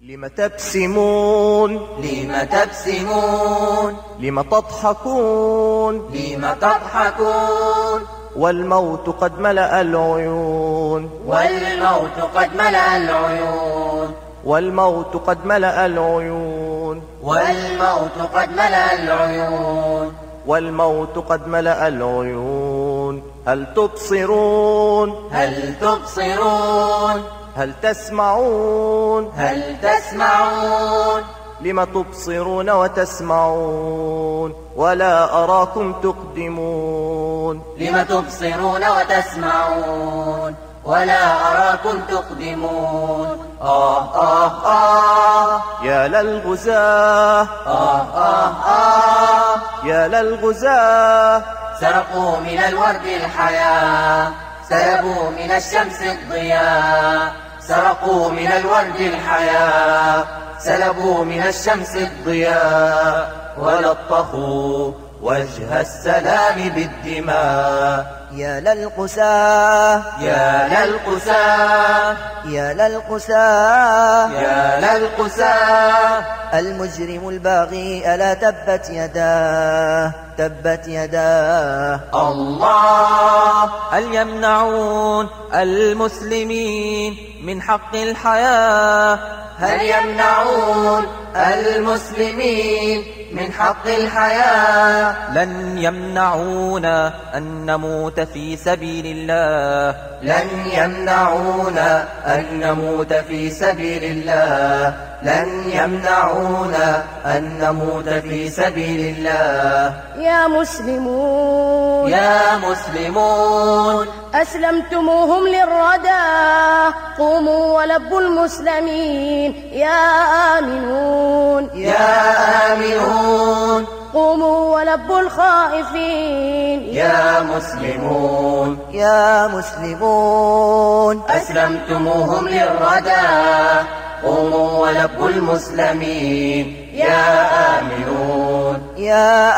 لم تبسمون لم تبسمون لم تضحكون لم تضحكون والموت قد ملأ العيون والموت قد ملأ العيون والموت قد ملأ العيون والموت قد ملأ العيون والموت قد ملأ العيون هل تبصرون هل تبصرون هل تسمعون هل تسمعون لم تبصرون وتسمعون ولا أراكم تقدمون لم تبصرون وتسمعون ولا أراكم تقدمون يا للغزاة يا للغزاة سرقوا من الورد الحياة سلبوا من الشمس الضياء سرقوا من الورد الحياة سلبوا من الشمس الضياء ولطخوا وجه السلام بالدماء يا للقساة يا للقساة يا للقساة يا للقساة المجرم الباغي ألا تبت يداه تبت يداه الله هل يمنعون المسلمين من حق الحياة هل يمنعون المسلمين من حق الحياة لن يمنعونا أن نموت في سبيل الله لن يمنعونا أن نموت في سبيل الله لن يمنعونا أن نموت في سبيل الله يا مسلمون يا مسلمون أسلمتموهم للردى قوموا ولبوا المسلمين يا آمنون يا آمنون قوموا ولبوا الخائفين يا مسلمون يا مسلمون أسلمتموهم للردى قوموا ولبوا المسلمين يا آمنون يا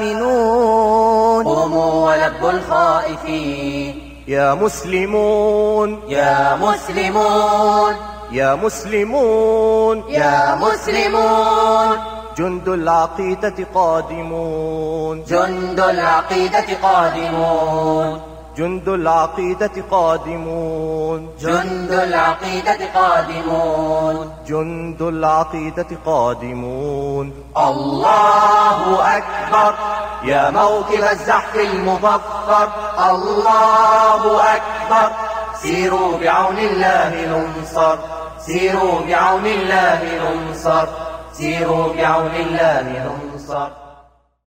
آمنون قوموا ولبوا الخائفين يا مسلمون يا مسلمون يا مسلمون يا مسلمون جند العقيدة قادمون جند العقيدة قادمون جند العقيدة قادمون جند العقيدة قادمون جند العقيدة قادمون الله أكبر يا موكب الزحف المظفر الله أكبر سيروا بعون الله ننصر سيروا بعون الله ننصر سيروا بعون الله ننصر